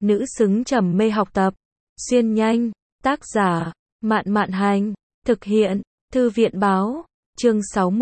nữ xứng trầm mê học tập. Xuyên nhanh, tác giả, Mạn Mạn Hành, thực hiện, Thư viện Báo, chương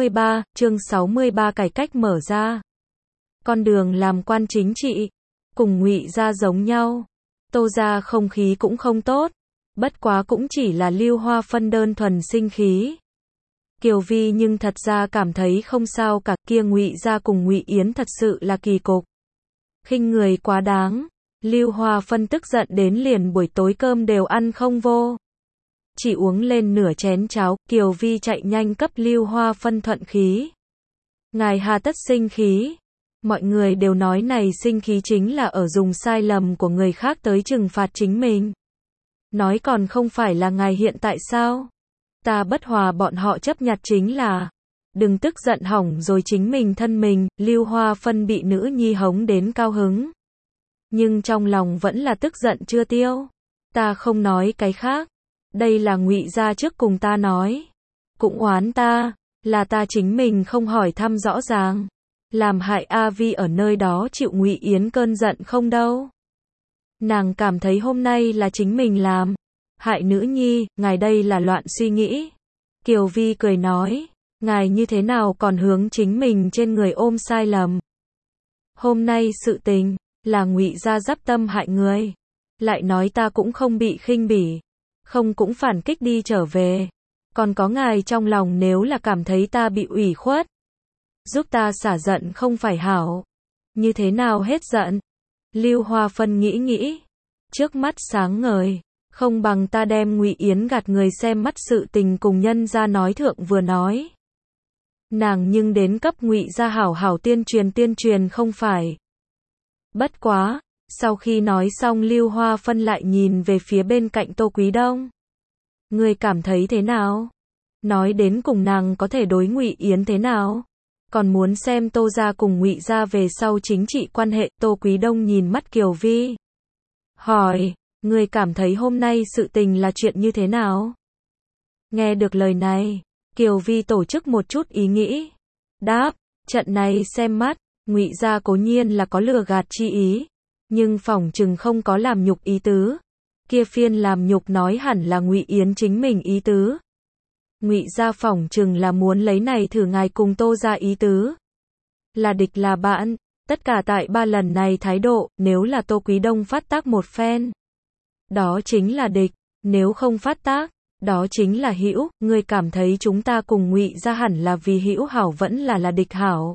63 cải cách mở ra. Con đường làm quan chính trị, cùng Ngụy gia giống nhau. Tô gia không khí cũng không tốt, bất quá cũng chỉ là Lưu Hoa Phân đơn thuần sinh khí. Kiều Vi nhưng thật ra cảm thấy không sao cả, kia Ngụy gia cùng Ngụy Yến thật sự là kỳ cục. Khinh người quá đáng, Lưu Hoa Phân tức giận đến liền buổi tối cơm đều ăn không vô. Chỉ uống lên nửa chén cháo, Kiều Vi chạy nhanh cấp Lưu Hoa Phân thuận khí. Ngài hà tất sinh khí? Mọi người đều nói này sinh khí chính là ở dùng sai lầm của người khác tới trừng phạt chính mình. Nói còn không phải là ngài hiện tại sao? Ta bất hòa bọn họ chấp nhặt chính là, đừng tức giận hỏng rồi chính mình thân mình. Lưu Hoa Phân bị nữ nhi hống đến cao hứng, nhưng trong lòng vẫn là tức giận chưa tiêu. Ta không nói cái khác, đây là Ngụy gia trước cùng ta nói, cũng oán ta, là ta chính mình không hỏi thăm rõ ràng, làm hại A Vi ở nơi đó chịu Ngụy Yến cơn giận không đâu. Nàng cảm thấy hôm nay là chính mình làm hại nữ nhi, ngài đây là loạn suy nghĩ. Kiều Vi cười nói, ngài như thế nào còn hướng chính mình trên người ôm sai lầm. Hôm nay sự tình là Ngụy gia dắp tâm hại người, lại nói ta cũng không bị khinh bỉ, không cũng phản kích đi trở về. Còn có ngài trong lòng nếu là cảm thấy ta bị ủy khuất, giúp ta xả giận không phải hảo. Như thế nào hết giận? Lưu Hoa Phân nghĩ, trước mắt sáng ngời, không bằng ta đem Ngụy Yến gạt người xem mắt sự tình cùng nhân gia nói thượng vừa nói. Nàng nhưng đến cấp Ngụy gia hảo hảo tuyên truyền không phải. Bất quá, sau khi nói xong Lưu Hoa Phân lại nhìn về phía bên cạnh Tô Quý Đông. Ngươi cảm thấy thế nào? Nói đến cùng nàng có thể đối Ngụy Yến thế nào? Còn muốn xem Tô gia cùng Ngụy gia về sau chính trị quan hệ. Tô Quý Đông nhìn mắt Kiều Vi, hỏi, ngươi cảm thấy hôm nay sự tình là chuyện như thế nào? Nghe được lời này, Kiều Vi tổ chức một chút ý nghĩ, đáp, trận này xem mắt, Ngụy gia cố nhiên là có lừa gạt chi ý, nhưng phỏng chừng không có làm nhục ý tứ. Kia phiên làm nhục nói hẳn là Ngụy Yến chính mình ý tứ. Ngụy gia phỏng chừng là muốn lấy này thử ngài cùng Tô gia ý tứ. Là địch là bạn, tất cả tại 3 lần này thái độ, nếu là Tô Quý Đông phát tác một phen, đó chính là địch, nếu không phát tác, đó chính là hữu. Ngươi cảm thấy chúng ta cùng Ngụy gia hẳn là vì hữu hảo vẫn là địch hảo?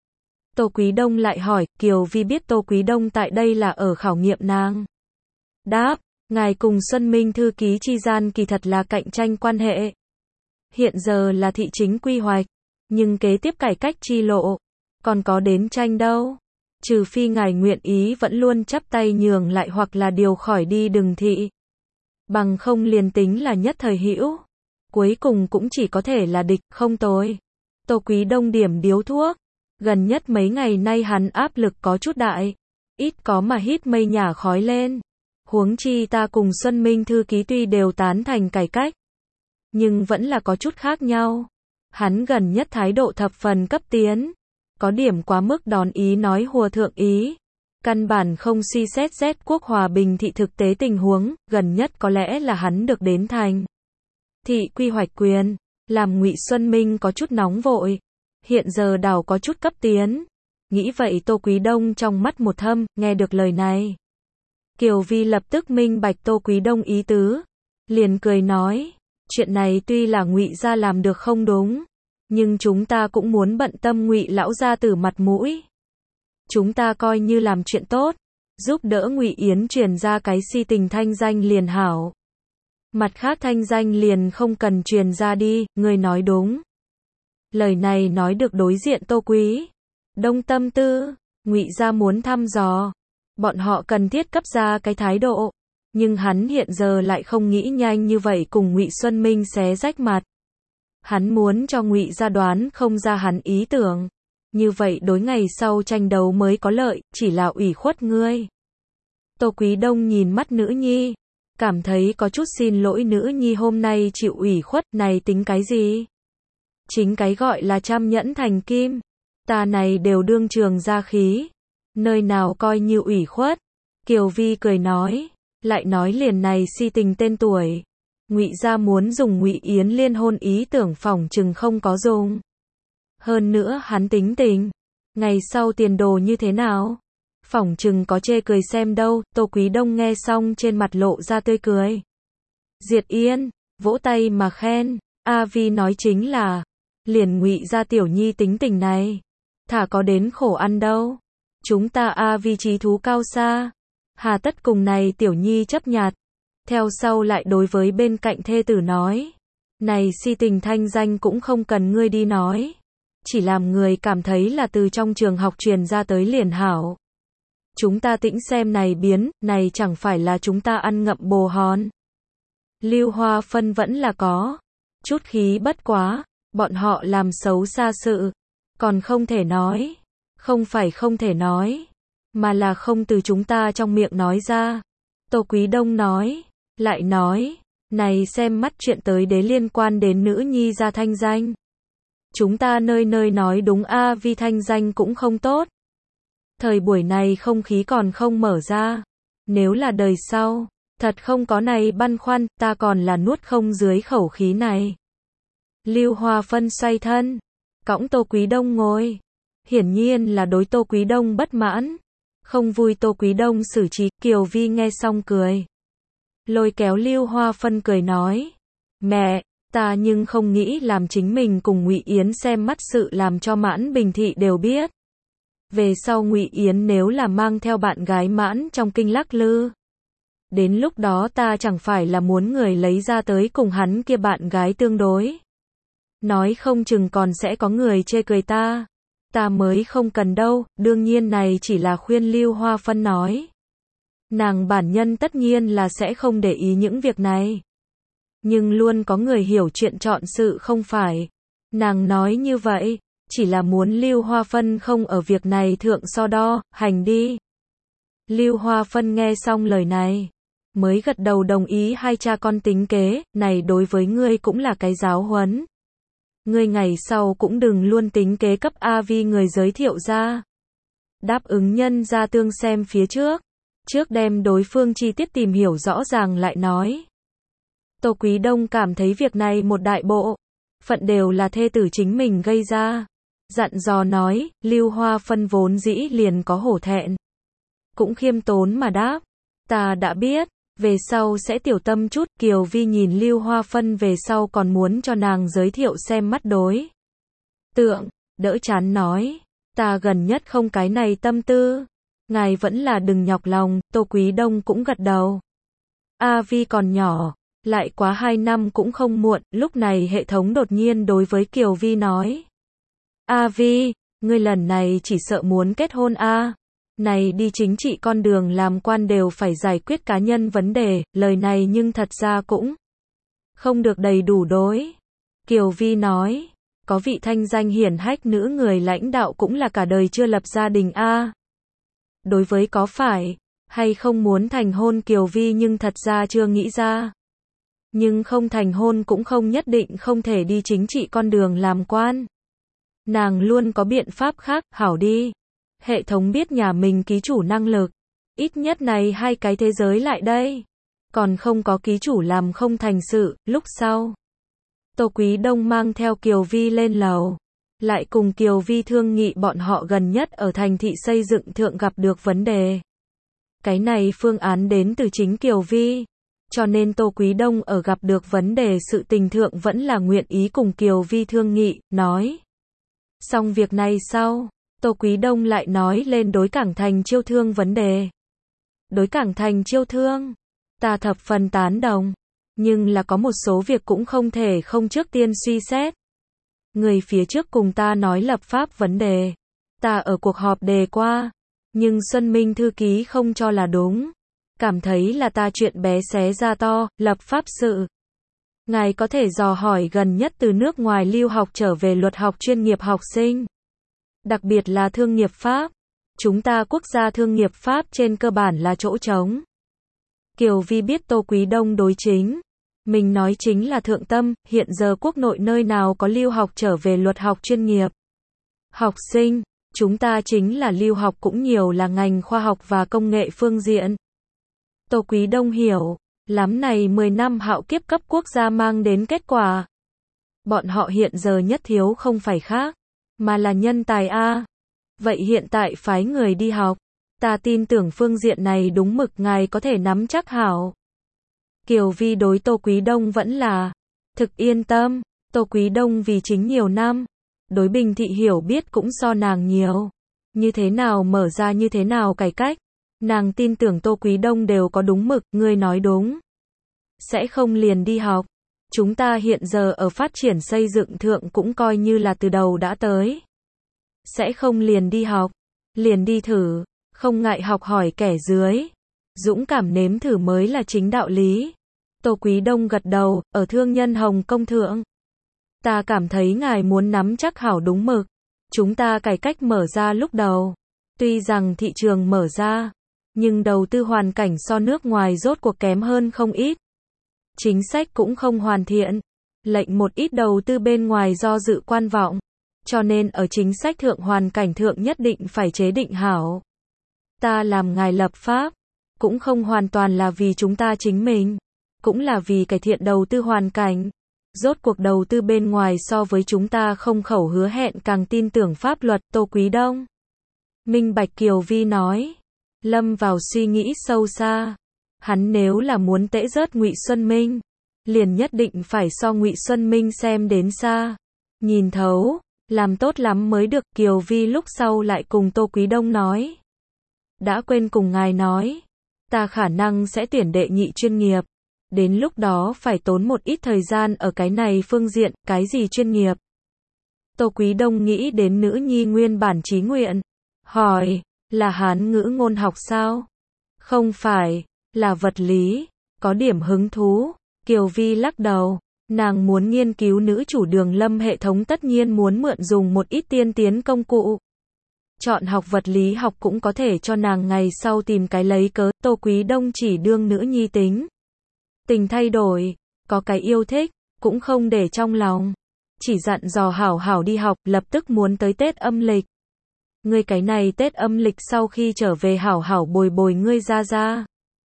Tô Quý Đông lại hỏi. Kiều Vi biết Tô Quý Đông tại đây là ở khảo nghiệm nàng. Đáp, ngài cùng Xuân Minh thư ký chi gian kỳ thật là cạnh tranh quan hệ. Hiện giờ là thị chính quy hoạch, nhưng kế tiếp cải cách chi lộ, còn có đến tranh đâu. Trừ phi ngài nguyện ý vẫn luôn chắp tay nhường lại hoặc là điều khỏi đi đừng thị. Bằng không liền tính là nhất thời hữu, cuối cùng cũng chỉ có thể là địch, không tồi. Tô Quý Đông điểm điếu thuốc. Gần nhất mấy ngày nay hắn áp lực có chút đại, ít có mà hít mây nhả khói lên. Huống chi ta cùng Xuân Minh thư ký tuy đều tán thành cải cách, nhưng vẫn là có chút khác nhau. Hắn gần nhất thái độ thập phần cấp tiến, có điểm quá mức đón ý nói hùa thượng ý, căn bản không suy xét quốc hòa bình thị thực tế tình huống. Gần nhất có lẽ là hắn được đến thành thị quy hoạch quyền, làm Ngụy Xuân Minh có chút nóng vội. Hiện giờ đảo có chút cấp tiến. Nghĩ vậy Tô Quý Đông trong mắt một thâm, nghe được lời này. Kiều Vi lập tức minh bạch Tô Quý Đông ý tứ, liền cười nói, chuyện này tuy là Ngụy gia làm được không đúng, nhưng chúng ta cũng muốn bận tâm Ngụy lão gia tử mặt mũi. Chúng ta coi như làm chuyện tốt, giúp đỡ Ngụy Yến truyền ra cái si tình thanh danh liền hảo. Mặt khác thanh danh liền không cần truyền ra đi, người nói đúng. Lời này nói được đối diện Tô Quý Đông tâm tư, Ngụy gia muốn thăm dò, bọn họ cần thiết cấp ra cái thái độ, nhưng hắn hiện giờ lại không nghĩ nhanh như vậy cùng Ngụy Xuân Minh xé rách mặt. Hắn muốn cho Ngụy gia đoán không ra hắn ý tưởng, như vậy đối ngày sau tranh đấu mới có lợi, chỉ là ủy khuất ngươi. Tô Quý Đông nhìn mắt nữ nhi, cảm thấy có chút xin lỗi nữ nhi hôm nay chịu ủy khuất, này tính cái gì? Chính cái gọi là trăm nhẫn thành kim, ta này đều đương trường ra khí, nơi nào coi như ủy khuất. Kiều Vi cười nói, lại nói liền này si tình tên tuổi. Ngụy gia muốn dùng Ngụy Yến liên hôn ý tưởng phỏng chừng không có dùng. Hơn nữa hắn tính tình, ngày sau tiền đồ như thế nào? Phỏng chừng có chê cười xem đâu. Tô Quý Đông nghe xong trên mặt lộ ra tươi cười. Diệt Yên, vỗ tay mà khen, A Vi nói chính là, liền Ngụy gia tiểu nhi tính tình này, thả có đến khổ ăn đâu. Chúng ta A Vi trí thú cao xa, hà tất cùng này tiểu nhi chấp nhặt. Theo sau lại đối với bên cạnh thê tử nói, này si tình thanh danh cũng không cần ngươi đi nói, chỉ làm người cảm thấy là từ trong trường học truyền ra tới liền hảo. Chúng ta tĩnh xem này biến, này chẳng phải là chúng ta ăn ngậm bồ hòn. Lưu Hoa Phân vẫn là có chút khí, bất quá, bọn họ làm xấu xa sự, còn không thể nói, không phải không thể nói, mà là không từ chúng ta trong miệng nói ra. Tô Quý Đông nói, lại nói, này xem mắt chuyện tới đế liên quan đến nữ nhi gia thanh danh. Chúng ta nơi nơi nói đúng A Vi thanh danh cũng không tốt. Thời buổi này không khí còn không mở ra. Nếu là đời sau, thật không có này băn khoăn, ta còn là nuốt không dưới khẩu khí này. Lưu Hoa Phân xoay thân, cõng Tô Quý Đông ngồi. Hiển nhiên là đối Tô Quý Đông bất mãn. Không vui Tô Quý Đông xử trí. Kiều Vi nghe xong cười, lôi kéo Lưu Hoa Phân cười nói, mẹ, ta nhưng không nghĩ làm chính mình cùng Ngụy Yến xem mắt sự làm cho Mãn Bình thị đều biết. Về sau Ngụy Yến nếu là mang theo bạn gái Mãn trong kinh lắc lư, đến lúc đó ta chẳng phải là muốn người lấy ra tới cùng hắn kia bạn gái tương đối. Nói không chừng còn sẽ có người chê cười ta. Ta mới không cần đâu. Đương nhiên này chỉ là khuyên Lưu Hoa Phân nói. Nàng bản nhân tất nhiên là sẽ không để ý những việc này. Nhưng luôn có người hiểu chuyện chọn sự không phải. Nàng nói như vậy, chỉ là muốn Lưu Hoa Phân không ở việc này thượng so đo, hành đi. Lưu Hoa Phân nghe xong lời này, mới gật đầu đồng ý hai cha con tính kế, này đối với ngươi cũng là cái giáo huấn. Ngươi ngày sau cũng đừng luôn tính kế cấp A Vi người giới thiệu ra. Đáp ứng nhân ra tương xem phía trước. Trước đem đối phương chi tiết tìm hiểu rõ ràng lại nói. Tô Quý Đông cảm thấy việc này một đại bộ phận đều là thê tử chính mình gây ra. Dặn dò nói, Lưu Hoa Phân vốn dĩ liền có hổ thẹn. Cũng khiêm tốn mà đáp, ta đã biết, về sau sẽ tiểu tâm chút. Kiều Vi nhìn Lưu Hoa Phân về sau còn muốn cho nàng giới thiệu xem mắt đối tượng, đỡ chán nói, ta gần nhất không cái này tâm tư. Ngài vẫn là đừng nhọc lòng. Tô Quý Đông cũng gật đầu. A Vi còn nhỏ, lại quá 2 năm cũng không muộn. Lúc này hệ thống đột nhiên đối với Kiều Vi nói, A Vi, ngươi lần này chỉ sợ muốn kết hôn a? Này đi chính trị con đường làm quan đều phải giải quyết cá nhân vấn đề, lời này nhưng thật ra cũng không được đầy đủ đối. Kiều Vi nói, có vị thanh danh hiển hách nữ người lãnh đạo cũng là cả đời chưa lập gia đình a. Đối với có phải hay không muốn thành hôn Kiều Vi nhưng thật ra chưa nghĩ ra. Nhưng không thành hôn cũng không nhất định không thể đi chính trị con đường làm quan. Nàng luôn có biện pháp khác, hảo đi. Hệ thống biết nhà mình ký chủ năng lực. Ít nhất này 2 cái thế giới lại đây. Còn không có ký chủ làm không thành sự. Lúc sau, Tô Quý Đông mang theo Kiều Vi lên lầu. Lại cùng Kiều Vi thương nghị bọn họ gần nhất ở thành thị xây dựng thượng gặp được vấn đề. Cái này phương án đến từ chính Kiều Vi. Cho nên Tô Quý Đông ở gặp được vấn đề sự tình thượng vẫn là nguyện ý cùng Kiều Vi thương nghị, nói. Xong việc này sau, Tô Quý Đông lại nói lên đối cảng thành chiêu thương vấn đề. Đối cảng thành chiêu thương, ta thập phần tán đồng. Nhưng là có một số việc cũng không thể không trước tiên suy xét. Người phía trước cùng ta nói lập pháp vấn đề. Ta ở cuộc họp đề qua. Nhưng Xuân Minh thư ký không cho là đúng. Cảm thấy là ta chuyện bé xé ra to, lập pháp sự. Ngài có thể dò hỏi gần nhất từ nước ngoài lưu học trở về luật học chuyên nghiệp học sinh. Đặc biệt là thương nghiệp pháp. Chúng ta quốc gia thương nghiệp pháp trên cơ bản là chỗ trống. Kiều Vi biết Tô Quý Đông đối chính. Mình nói chính là thượng tâm, hiện giờ quốc nội nơi nào có lưu học trở về luật học chuyên nghiệp học sinh. Chúng ta chính là lưu học cũng nhiều là ngành khoa học và công nghệ phương diện. Tô Quý Đông hiểu, lắm này 10 năm hạo kiếp cấp quốc gia mang đến kết quả. Bọn họ hiện giờ nhất thiếu không phải khác, mà là nhân tài a. Vậy hiện tại phái người đi học, ta tin tưởng phương diện này đúng mực ngài có thể nắm chắc hảo. Kiều Vi đối Tô Quý Đông vẫn là thực yên tâm. Tô Quý Đông vì chính nhiều năm, đối Bình Thị hiểu biết cũng so nàng nhiều. Như thế nào mở ra như thế nào cải cách, nàng tin tưởng Tô Quý Đông đều có đúng mực, ngươi nói đúng. Sẽ không liền đi học. Chúng ta hiện giờ ở phát triển xây dựng thượng cũng coi như là từ đầu đã tới. Sẽ không liền đi học, liền đi thử, không ngại học hỏi kẻ dưới. Dũng cảm nếm thử mới là chính đạo lý. Tô Quý Đông gật đầu, ở thương nhân Hồng Công thượng. Ta cảm thấy ngài muốn nắm chắc hảo đúng mực. Chúng ta cải cách mở ra lúc đầu. Tuy rằng thị trường mở ra, nhưng đầu tư hoàn cảnh so nước ngoài rốt cuộc kém hơn không ít. Chính sách cũng không hoàn thiện. Lệnh một ít đầu tư bên ngoài do dự quan vọng. Cho nên ở chính sách thượng hoàn cảnh thượng nhất định phải chế định hảo. Ta làm ngài lập pháp, cũng không hoàn toàn là vì chúng ta chính mình, cũng là vì cải thiện đầu tư hoàn cảnh. Rốt cuộc đầu tư bên ngoài so với chúng ta không khẩu hứa hẹn càng tin tưởng pháp luật. Tô Quý Đông minh bạch. Kiều Vi nói, lâm vào suy nghĩ sâu xa. Hắn nếu là muốn tễ rớt Ngụy Xuân Minh, liền nhất định phải so Ngụy Xuân Minh xem đến xa, nhìn thấu, làm tốt lắm mới được. Kiều Vi lúc sau lại cùng Tô Quý Đông nói, đã quên cùng ngài nói, ta khả năng sẽ tuyển đệ nhị chuyên nghiệp. Đến lúc đó phải tốn một ít thời gian ở cái này phương diện. Cái gì chuyên nghiệp? Tô Quý Đông nghĩ đến nữ nhi nguyên bản chí nguyện, hỏi, là Hán ngữ ngôn học sao? Không phải, là vật lý, có điểm hứng thú. Kiều Vi lắc đầu, nàng muốn nghiên cứu nữ chủ đường lâm hệ thống, tất nhiên muốn mượn dùng một ít tiên tiến công cụ. Chọn học vật lý học cũng có thể cho nàng ngày sau tìm cái lấy cớ. Tô Quý Đông chỉ đương nữ nhi tính tình thay đổi, có cái yêu thích, cũng không để trong lòng. Chỉ dặn dò hảo hảo đi học, lập tức muốn tới Tết âm lịch. Ngươi cái này Tết âm lịch sau khi trở về hảo hảo bồi bồi ngươi gia gia.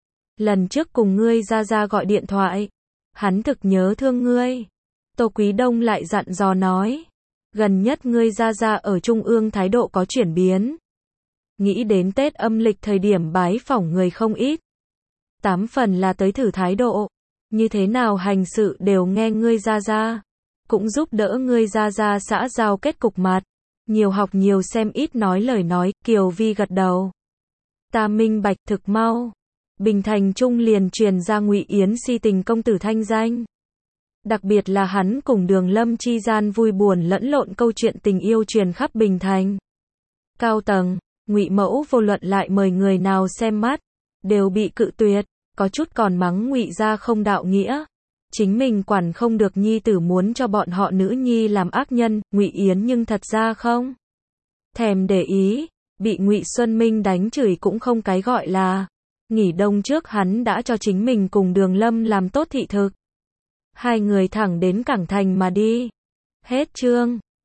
Lần trước cùng ngươi gia gia gọi điện thoại, hắn thực nhớ thương ngươi. Tô Quý Đông lại dặn dò nói, gần nhất ngươi gia gia ở Trung ương thái độ có chuyển biến. Nghĩ đến Tết âm lịch thời điểm bái phỏng người không ít. 8 phần là tới thử thái độ, như thế nào hành sự đều nghe ngươi gia gia, cũng giúp đỡ ngươi gia gia xã giao kết cục mặt, nhiều học nhiều xem ít nói lời nói. Kiều Vi gật đầu, ta minh bạch. Thực mau, Bình Thành Trung liền truyền ra Ngụy Yến si tình công tử thanh danh, đặc biệt là hắn cùng Đường Lâm chi gian vui buồn lẫn lộn câu chuyện tình yêu truyền khắp Bình Thành. Cao tầng, Ngụy mẫu vô luận lại mời người nào xem mắt, đều bị cự tuyệt, có chút còn mắng Ngụy gia không đạo nghĩa, chính mình quản không được nhi tử muốn cho bọn họ nữ nhi làm ác nhân. Ngụy Yến nhưng thật ra không thèm để ý, bị Ngụy Xuân Minh đánh chửi cũng không cái gọi là. Nghỉ đông trước hắn đã cho chính mình cùng Đường Lâm làm tốt thị thực. Hai người thẳng đến Cảng Thành mà đi. Hết chương.